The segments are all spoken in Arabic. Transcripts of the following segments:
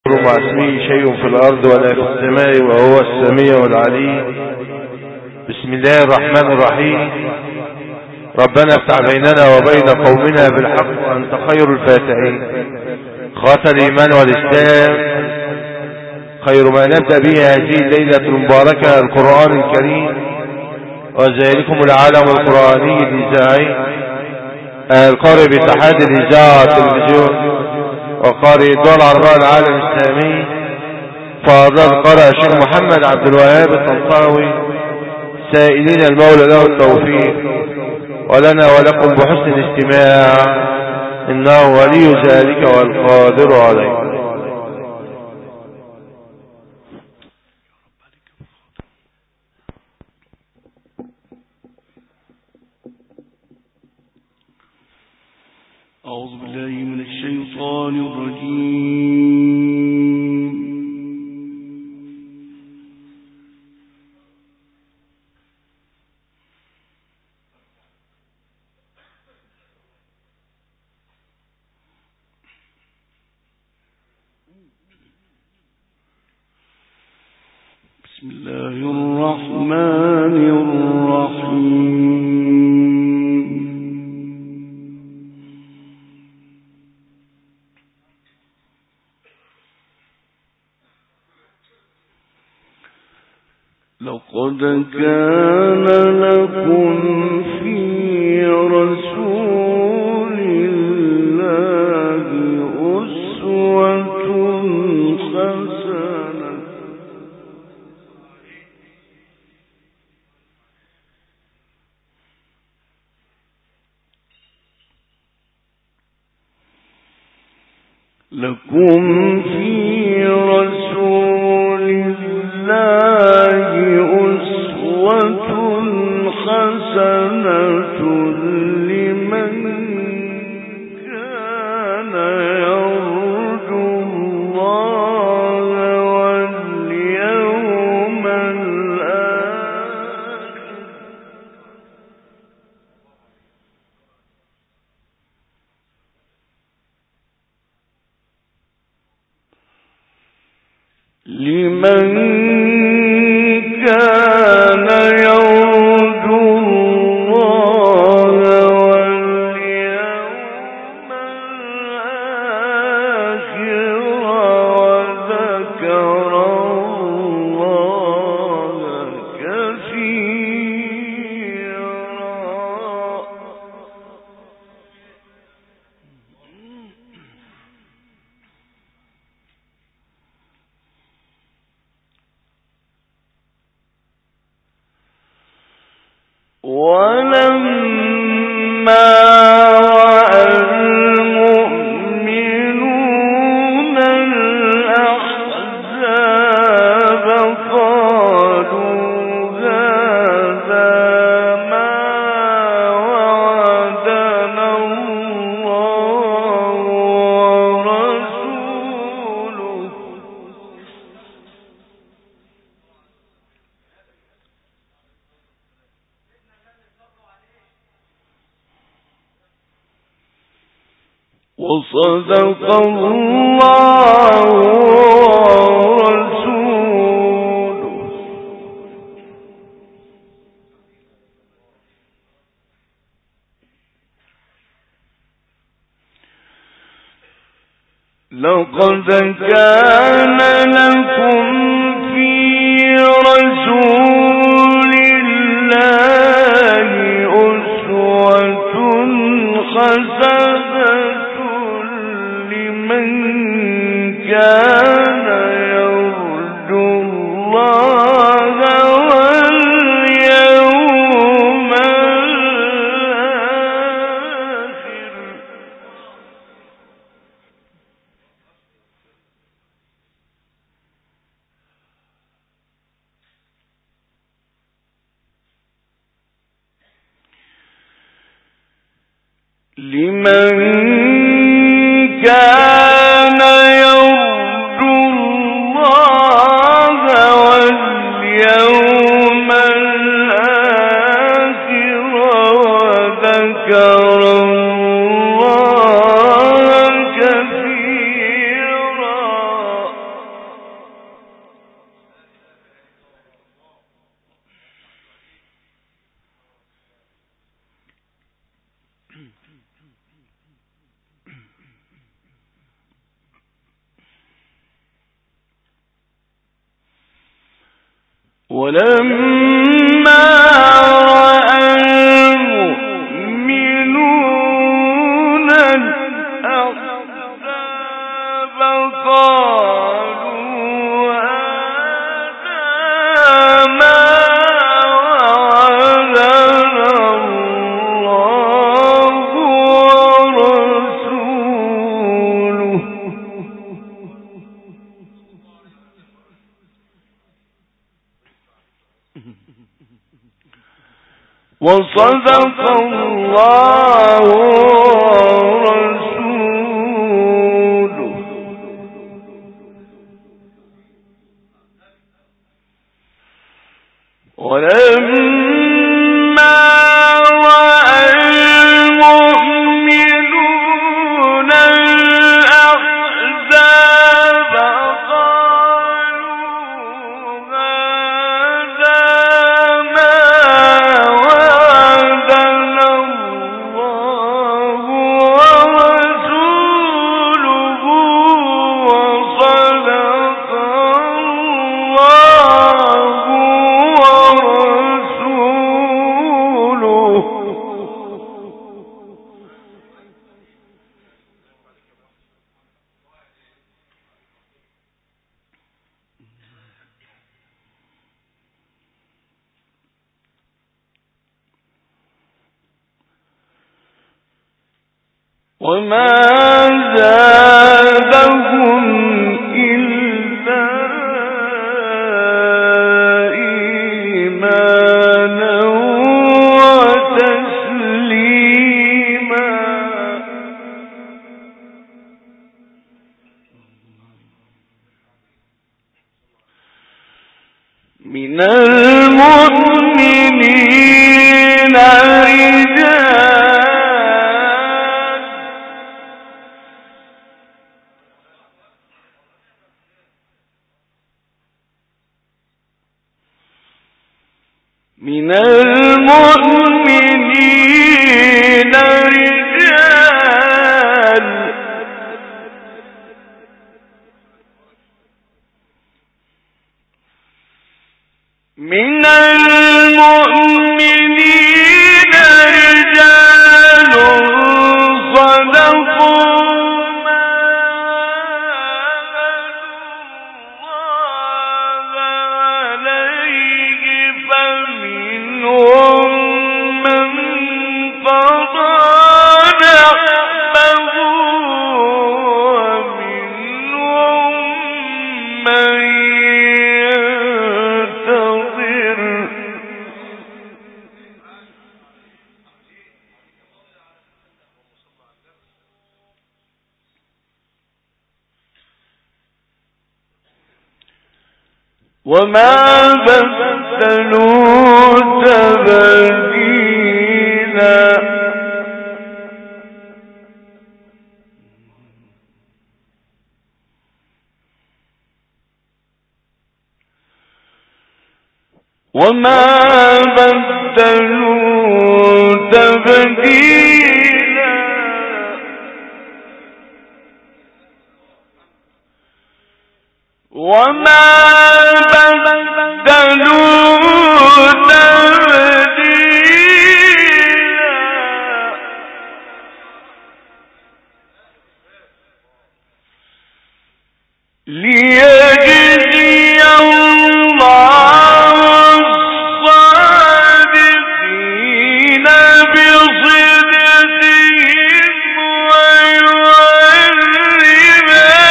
يضر مع اسمه شيء في الأرض ولا في السماء وهو السميع العليم. بسم الله الرحمن الرحيم. ربنا افتح بيننا وبين قومنا بالحق وأنت خير الفاتحين. خاتم الإيمان والإسلام، خير ما نبدأ به هذه الليلة المباركة القرآن الكريم، وذلكم العالم القرآني الإذاعي القارئ باتحاد الإذاعة والتلفزيون وقارئ الدول العربية العالم الإسلامي فاضل القارئ الشيخ محمد عبد الوهاب الطنطاوي، سائلين المولى له التوفيق ولنا ولكم بحسن الاستماع، إنه ولي ذلك والقادر عليه. أعوذ بالله من الشيطان الرجيم. بسم الله الرحمن الرحيم. لقد كان لكم في رسول الله أسوة حسنة لكم في رسول الله أسوة حسنة لمن كان يرجو الله واليوم الآخر لمن كان يرجو الله واليوم الآخر وذكر الله كثيرا. ولما رأى المؤمنون الأحزاب قالوا هذا ما وعدنا الله ورسوله وصدق الله ورسوله. لقد كان لكم في رسول الله أسوة حسنة لمن كان يرجو الله واليوم الآخر لمن كان يرجو الله واليوم الآخر وذكر الله كثيرا. ولما رأى المؤمنون الأحزاب قالوا هذا ما وعدنا الله ورسوله وصدق الله ورسوله ولما رأى المؤمنون الأحزاب قالوا هذا ما وعدنا الله ورسوله وصدق الله ورسوله وما زادهم إلا إيمانا وتسليما من المؤمنين رجال من المؤمنين رجال صدقوا ما عاهدوا الله عليه فمنهم من قضى نحبه ومنهم من ينتظر وما بدلوا تبديلا وما بدلوا تبديلا وما بدلوا تبديلا ليجزي الله الصادقين بصدقهم ويعذب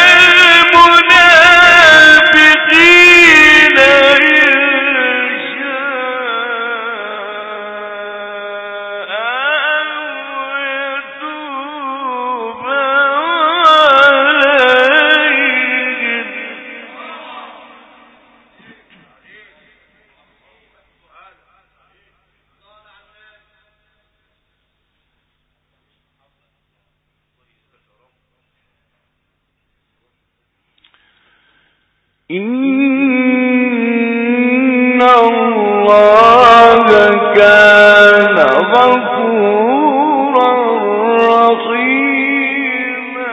المنافقين إن شاء أو يتوب عليهم إن الله كان غفورا رحيما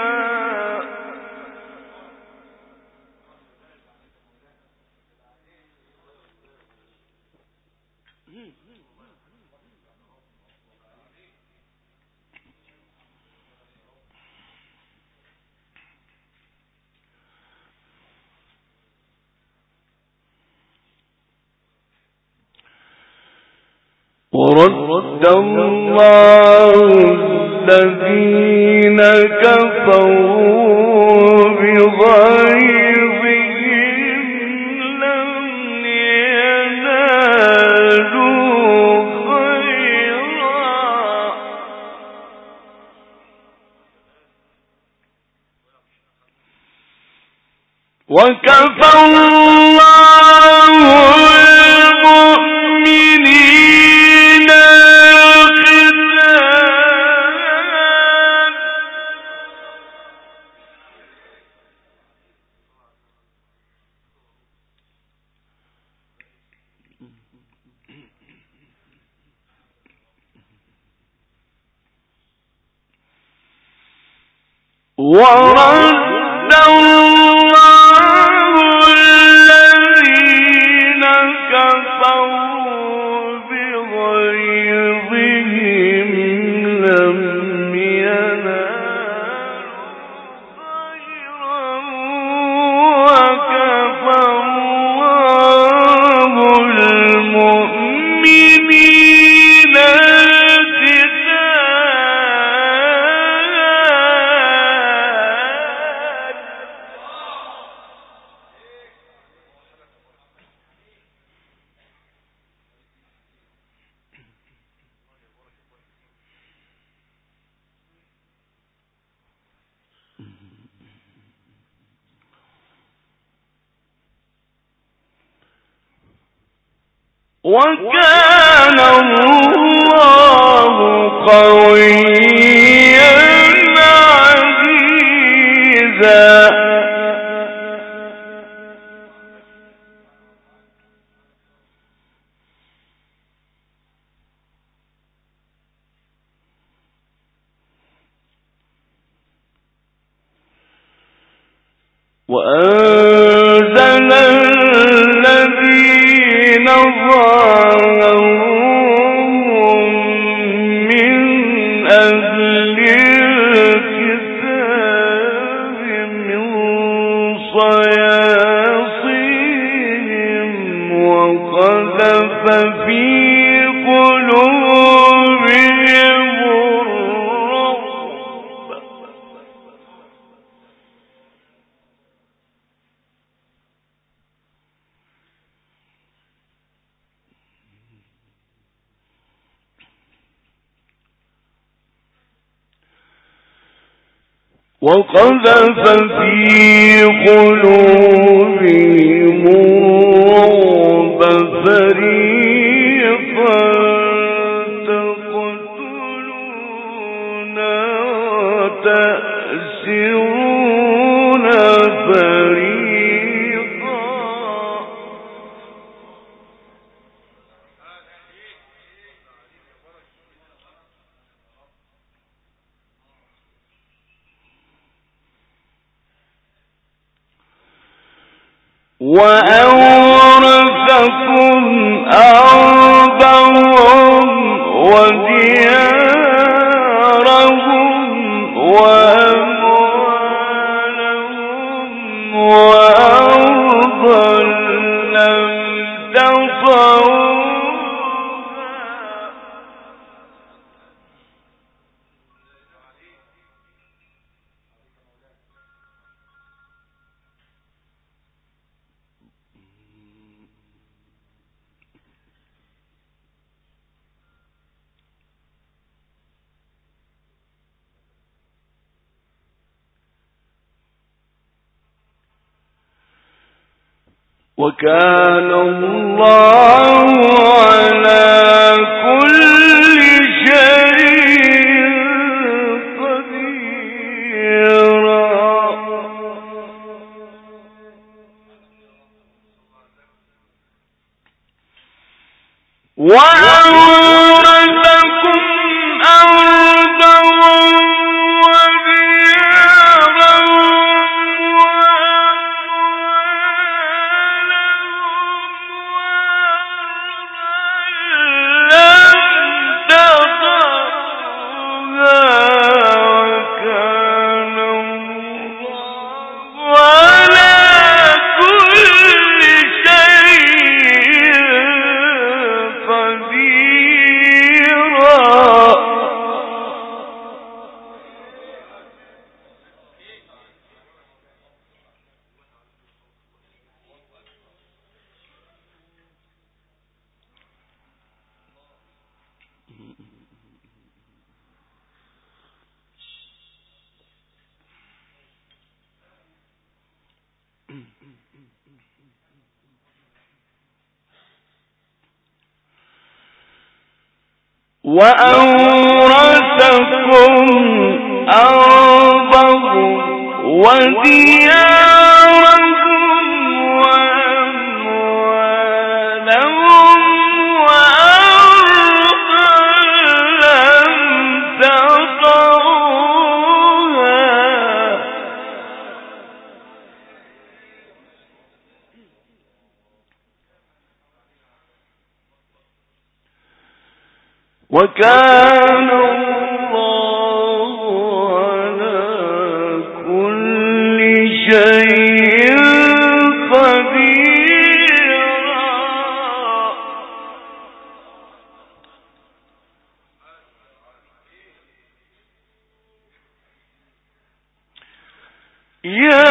ورد الله الذين كفروا بغيظهم لم ينالوا خيرا وكفى الله المؤمنين ورد الله الذين كفروا بغيظهم لم ينالوا خيرا وكفى الله المؤمنين وكان الله قويا عزيزا وأنزل الذين ظاهروهم من أهل الكتاب من صياصيهم وقذف في قلوبهم الرعب وقذف في قلوبهم الرعب فريقا تقتلون وتأسرون فريقا وأورثكم أرضهم وديارهم وأموالهم وأرضا لم تطئوها وكان الله على كل شيء قديرا وأورثكم أرضهم وديارهم وأورثكم أرضهم وديارهم وأموالهم وأرضا لم تطئوها وكان الله على كل شيء قديرا يا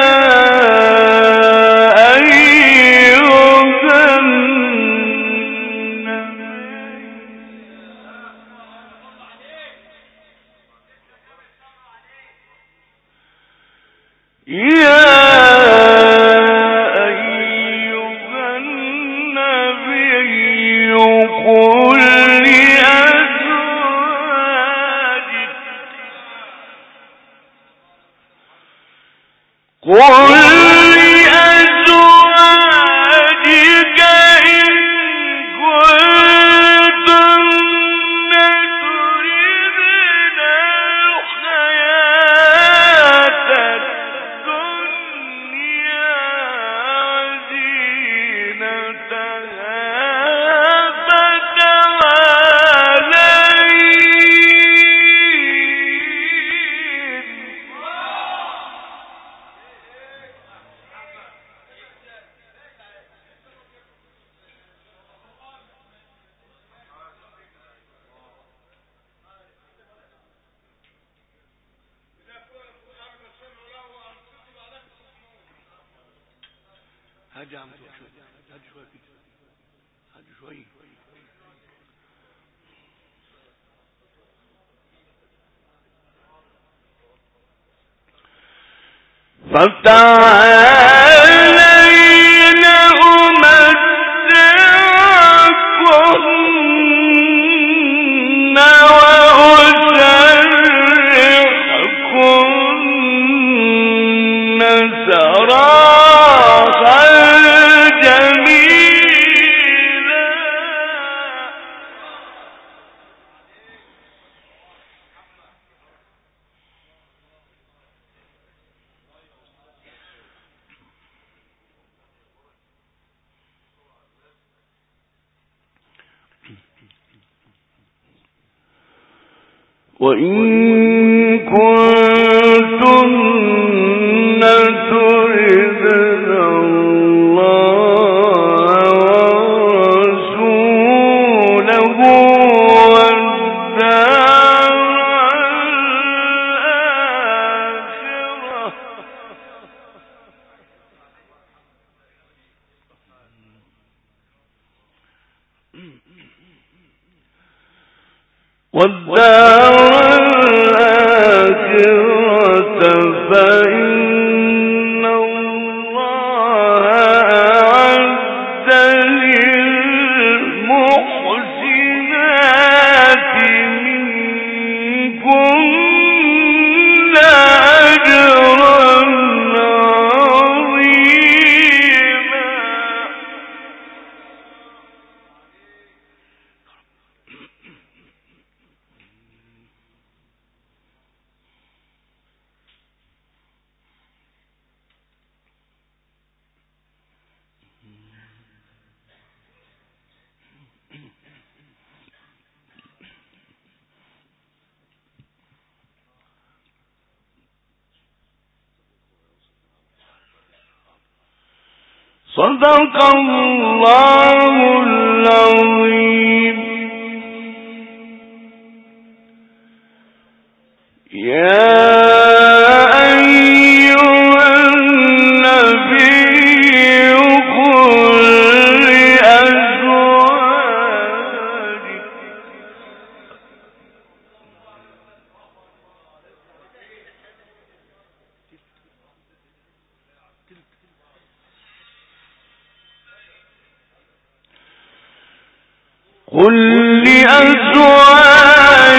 فتعالين أمتعكن وأسرحكن سراحا جميلا وإن كنتن تردن الله ورسوله والدار الآخرة فإن الله أعد للمحسنات منكن أجرا عظيما صدق الله العظيم. يا أيها النبي قل لأزواجك قل لأزواجك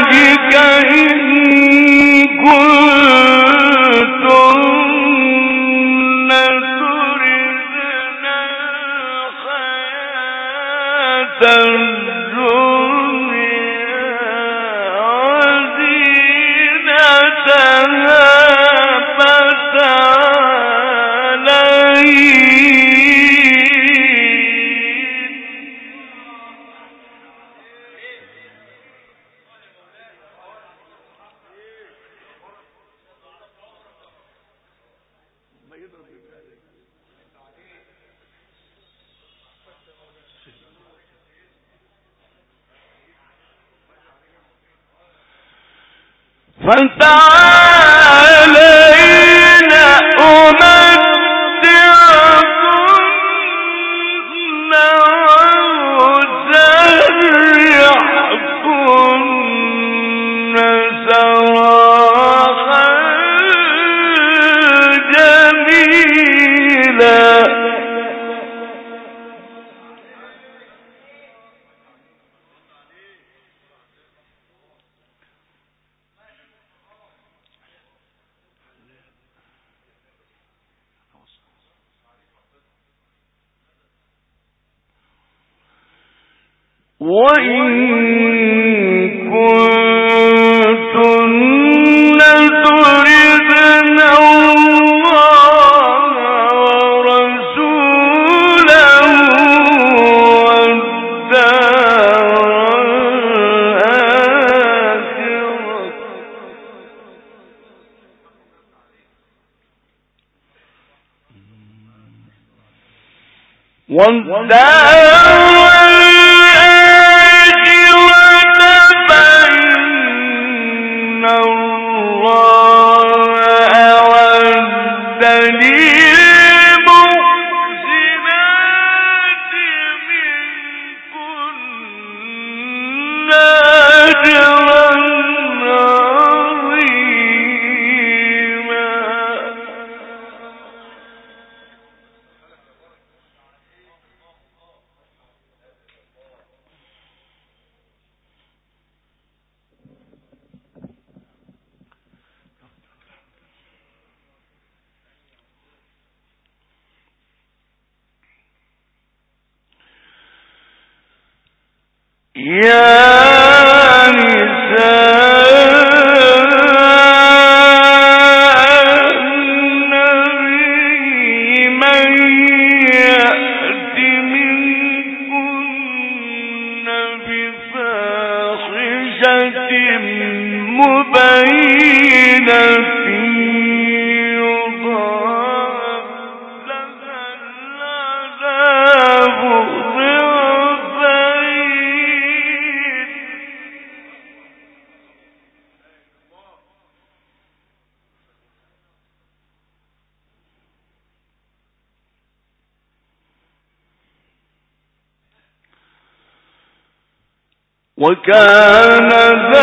وكان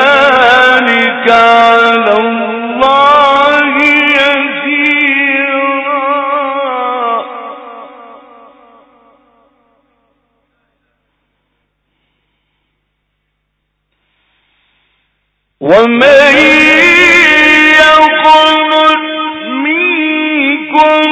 ذلك على الله يسيرا. ومن يقنت منكم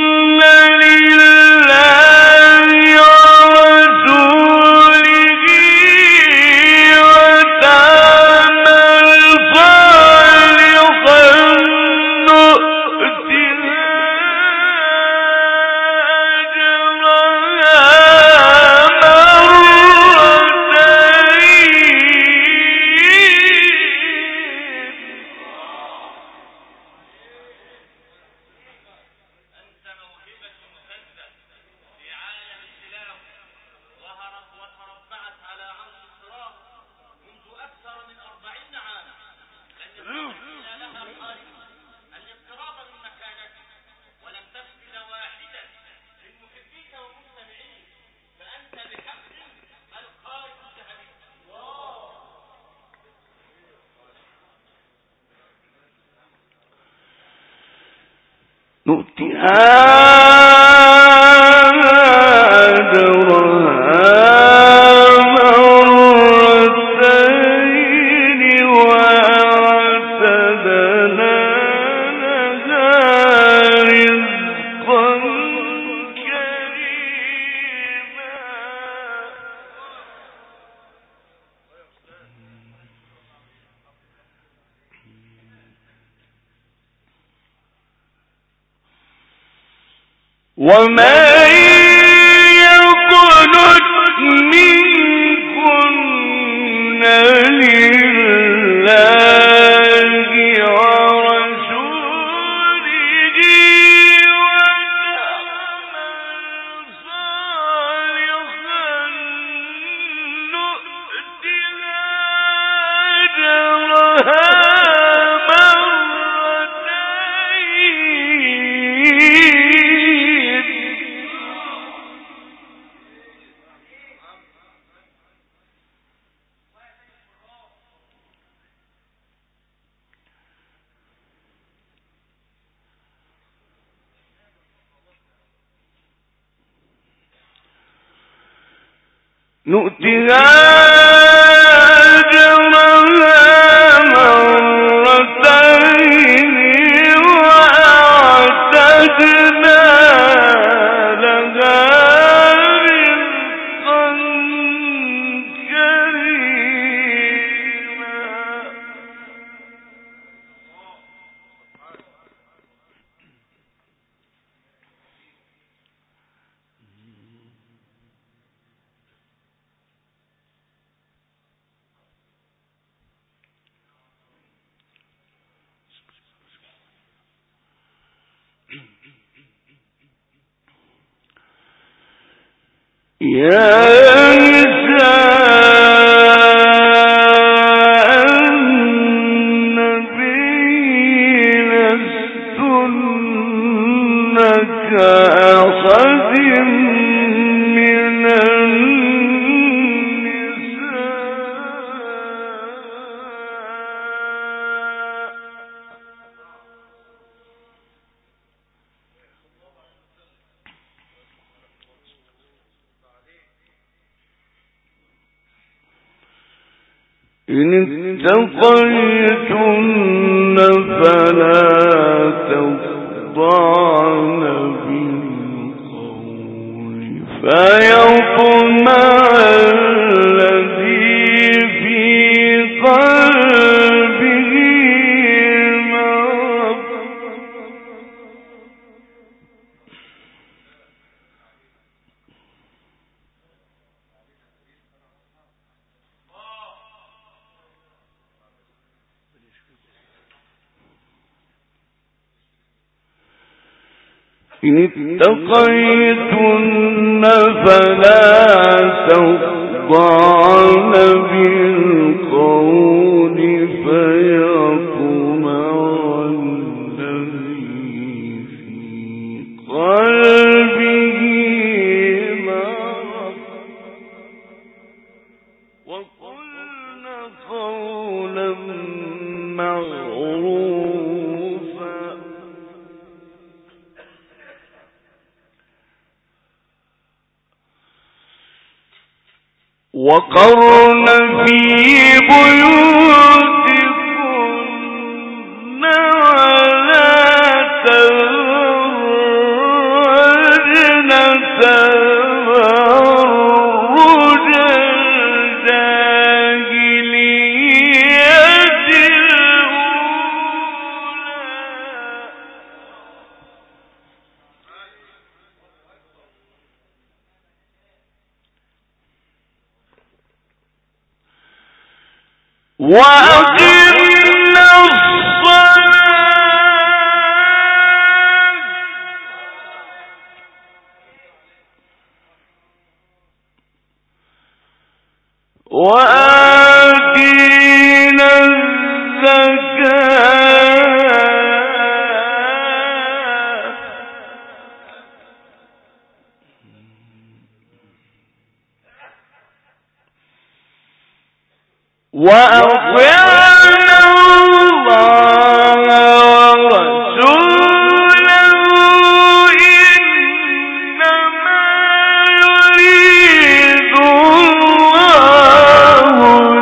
نؤتها أجرها مرتين ومن يقنت منكن لله ورسوله وتعمل صالحا نؤتها أجرها نؤتها أجرها مرتين وأعتدنا لها رزقا كريما. يا نساء النبي لستن كأحد من إن اتقيتن فلا تخضعن بالقول فيطمع الذي في قلبه مرض إن اتقيتن فلا تخضعن بالقول فيطمع الذي في قلبه مرض وقلن قولا معروفا وقرن في بيوتكن ولا تبرجن تبرج الجاهلية الأولى وأقمنا الصلاة وآتينا الزكاة وأطعنا الله ورسوله إنما يريد الله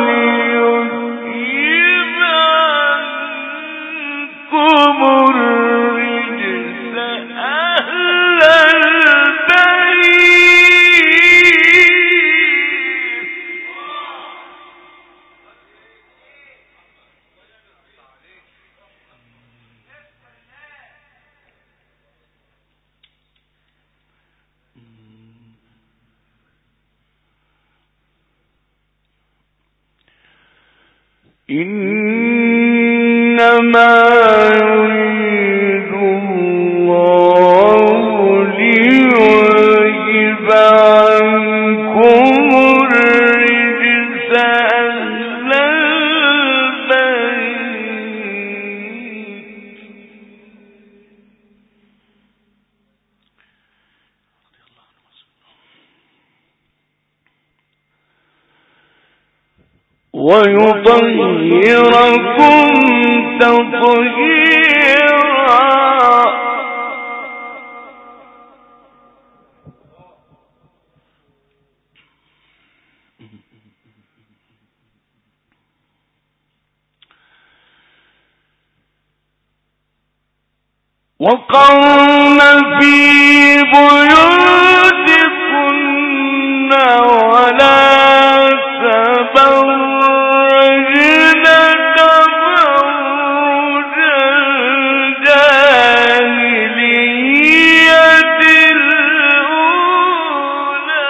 ليذهب عنكم الرجس أهل البيت إنما يريد الله ليذهب عنكم الرجس أهل البيت ويطهركم تطهيرا. وقرن في بيوتكن ولا تبرجن تبرج الجاهلية الأولى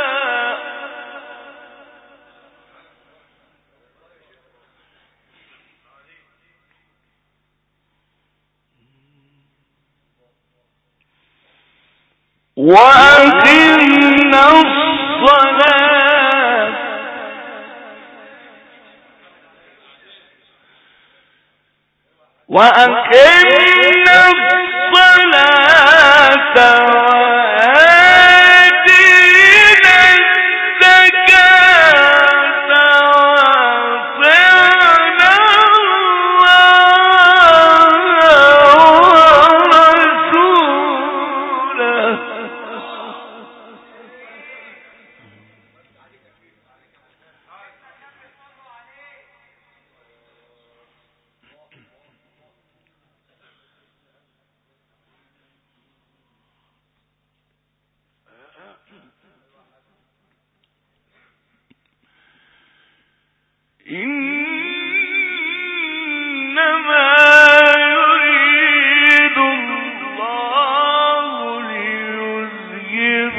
وأقمنا الصلاة وأقمنا الصلاة وآتينا الزكاة وأطعنا الله ورسوله إنما يريد الله ليذهب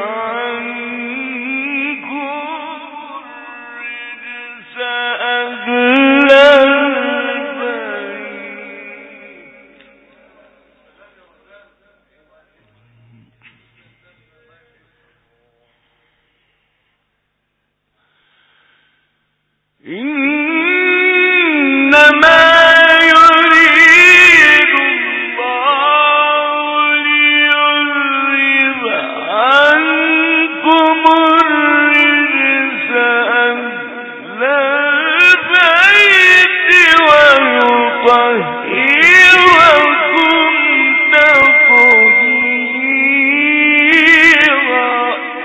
عنكم الرجس أهل البيت إنما يريد الله ليذهب عنكم الرجس أهل البيت ويطهركم تطهيرا.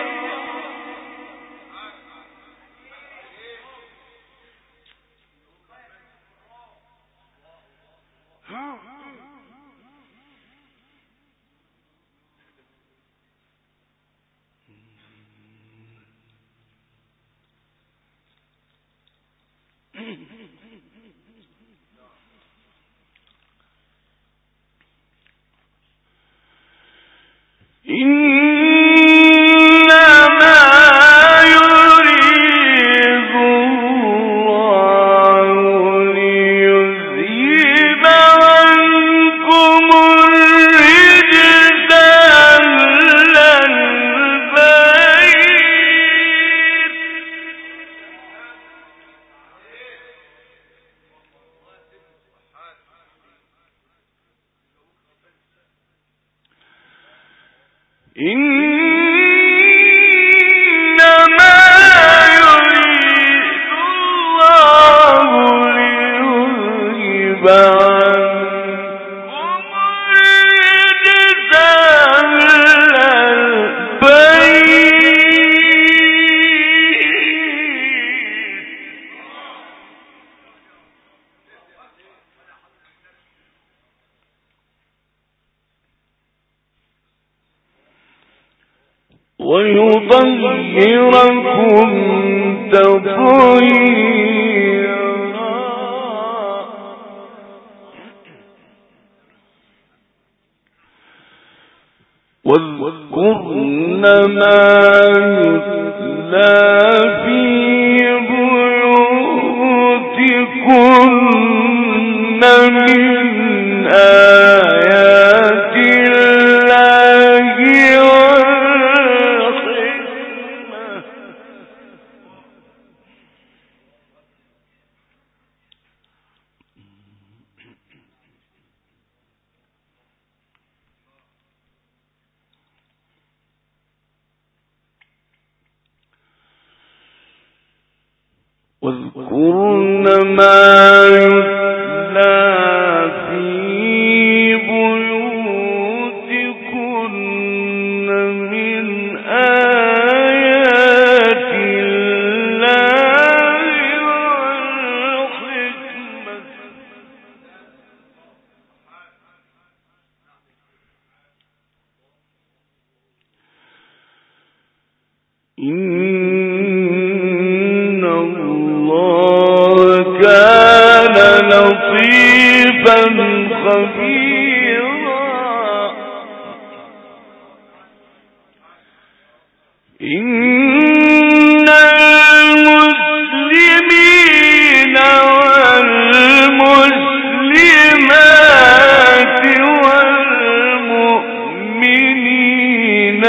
إنما يريد الله ليذهب عنكم الرجس أهل البيت إنما يريد الله ليذهب عنكم الرجس أهل البيت ويطهركم تطهيرا. واذكرن ما يتلى في بيوتكن واذكرن ما يتلى في بيوتكن من آيات الله والحكمة إن الله كان لطيفا خبيرا إن المسلمين والمسلمات والمؤمنين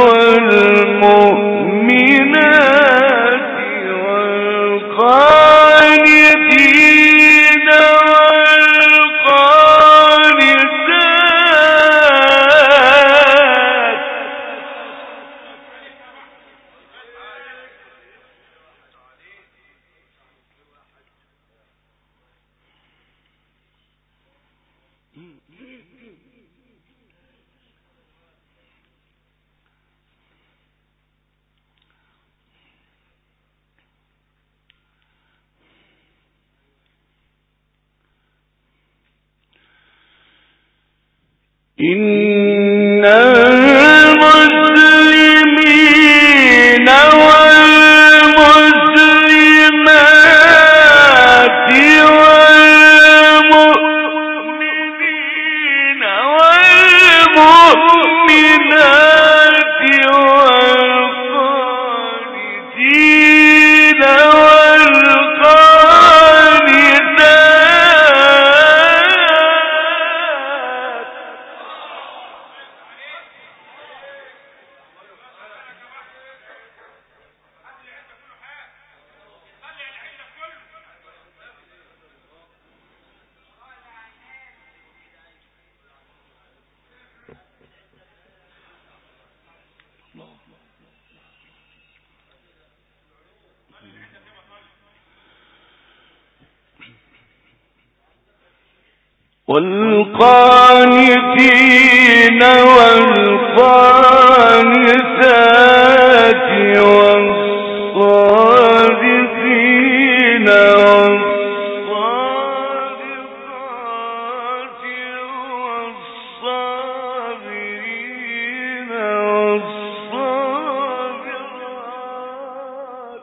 والمؤمنات والقانتين والقانتات إن المسلمين والمسلمات والمؤمنين والمؤمنات والقانتين والقانتين والقانتات والصادقين والصادقات والصابرين والصابرات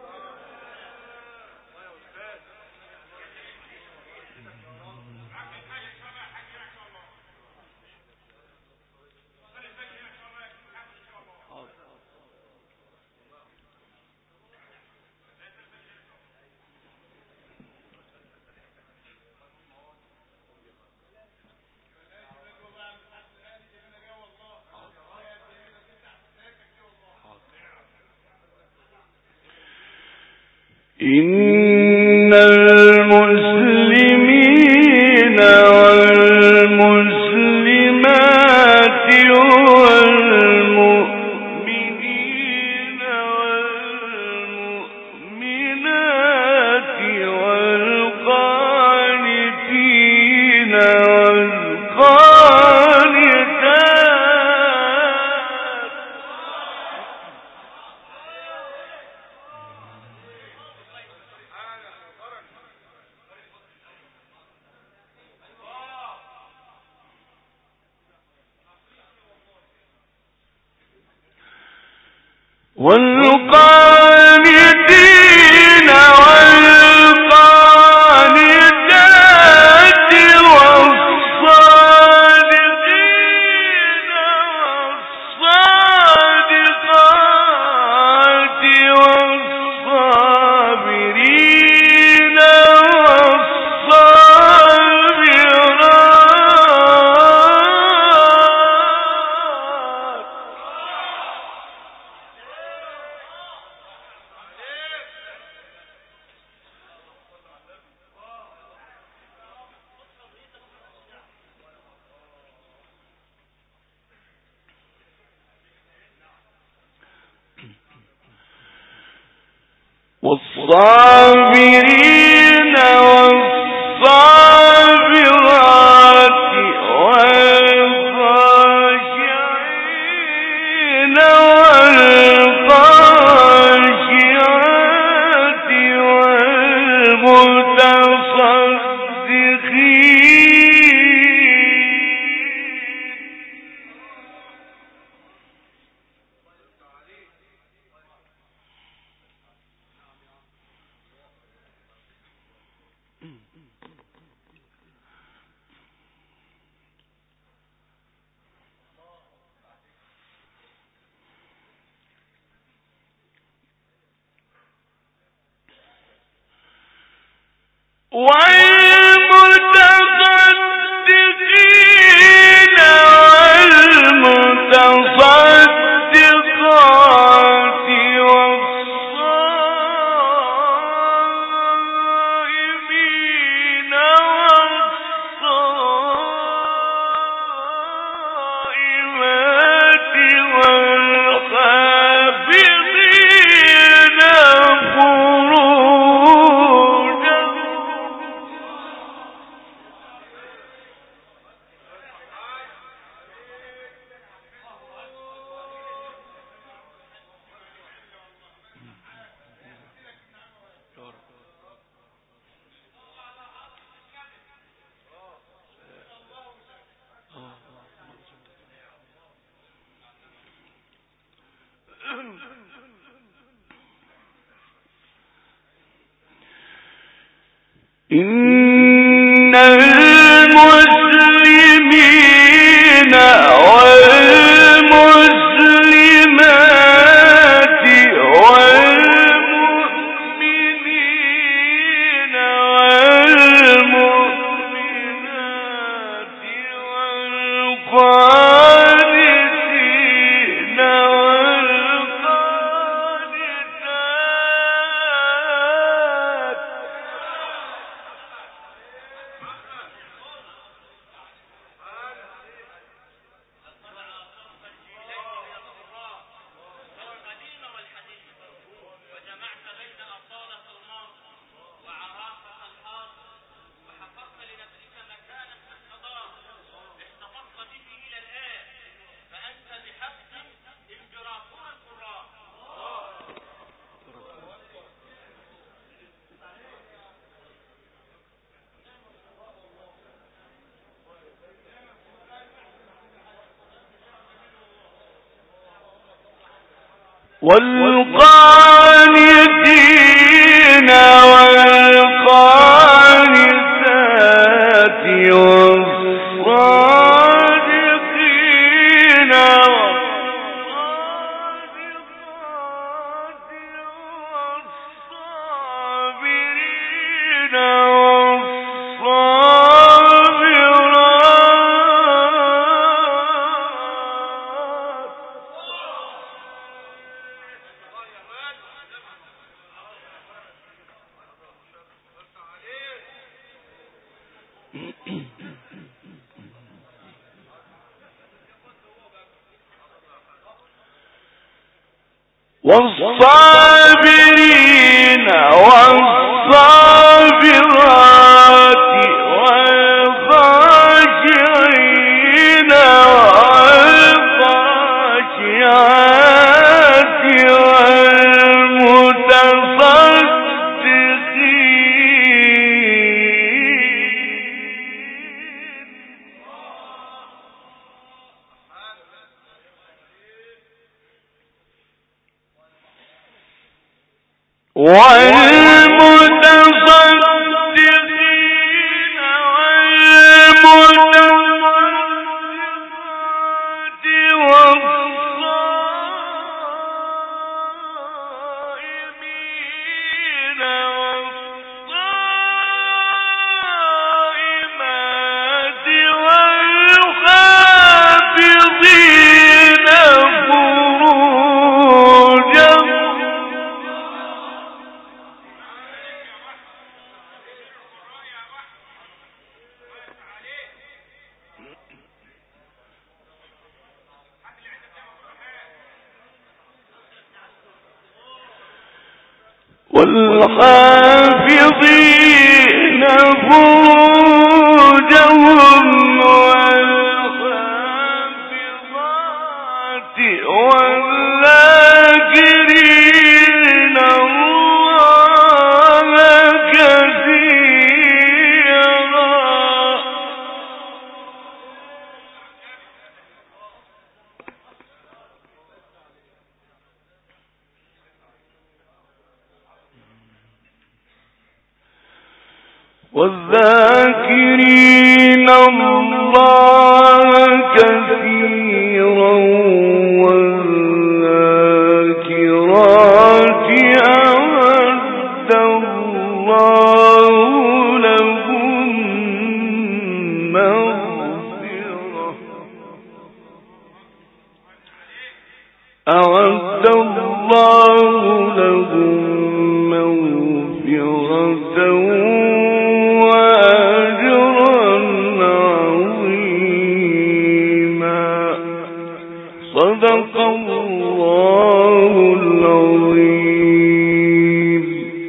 إن المسلمين والمسلمات والمؤمنين والمؤمنات والقانتين والقانتات والقانتين والقانتات والصادقين والصادقات والصابرين والصابرات والصابرين والصابرات والخاشعين والخاشعات والمتصدقين. والمتصدقين والمتصدقات والصائمين والصائمات والحافظين فروجهم. إن المسلمين والمسلمات والمؤمنين والمؤمنات والقانتين والقانتات والقانتين والقانتات والصادقين والصادقات والصابرين والصابرين والصابرات والخاشعين والخاشعات والمتصدقين والمتصدقات والصائمين والصائمات والحافظين فروجهم. والحافظين فروجهم والحافظات والذاكرين الله كثيرا والذاكرين الله كثيرا والذاكرات أعد الله لهم مغفرة أعد الله لهم مغفرة صدق الله العظيم.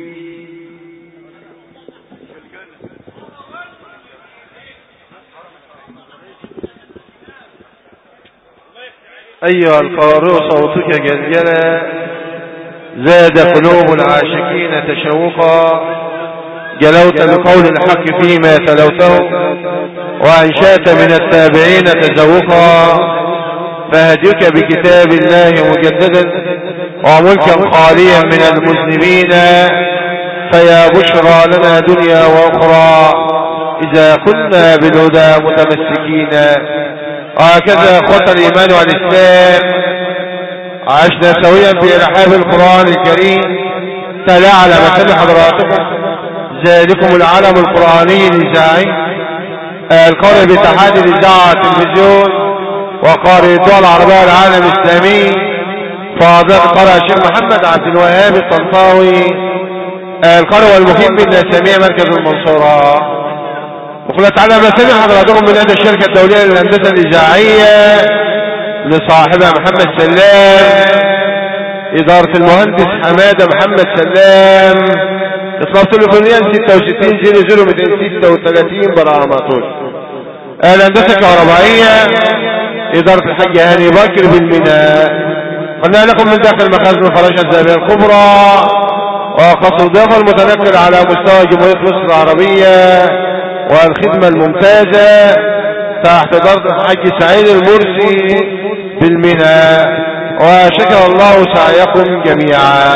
أيها القارئ صوتك جلجلا زاد قلوب العاشقين تشوقا جلوت بقول الحق فيما تلوته وأنشأت من التابعين تزوقا فهديك بكتاب الله مجددا وملكا خاليا من المذنبين فيا بشرى لنا دنيا وأخرى إذا كنا بالهدى متمسكين. وهكذا أخوة الإيمان والإسلام عشنا سويا في رحاب القرآن الكريم تلا على مثل حضراتكم ذلكم العلم القرآني الإذاعي القارئ باتحاد الإذاعة التلفزيون وقارئ الدول العربية العالم الإسلامي فاضل قارئ الشيخ محمد عبد الوهاب الطنطاوي القارئ والمقيم بالنسامية مركز المنصورة. وقلت على مسامع حضراتكم من هذه الشركة الدولية للهندسة الإذاعية لصاحبها محمد سلام إدارة المهندس حمادة محمد سلام اطلاق تليفونيا 66 00 236 براماتوش. الهندسة الكهربائية إدارة الحاج هاني بكر بالميناء. قلنا لكم من داخل مخازن الفراشة الذهبية الكبرى وقصر ضيافة المتنقل على مستوى جمهورية مصر العربية والخدمة الممتازة تحت إدارة الحاج سعيد المرسي بالميناء. وشكر الله سعيكم جميعا.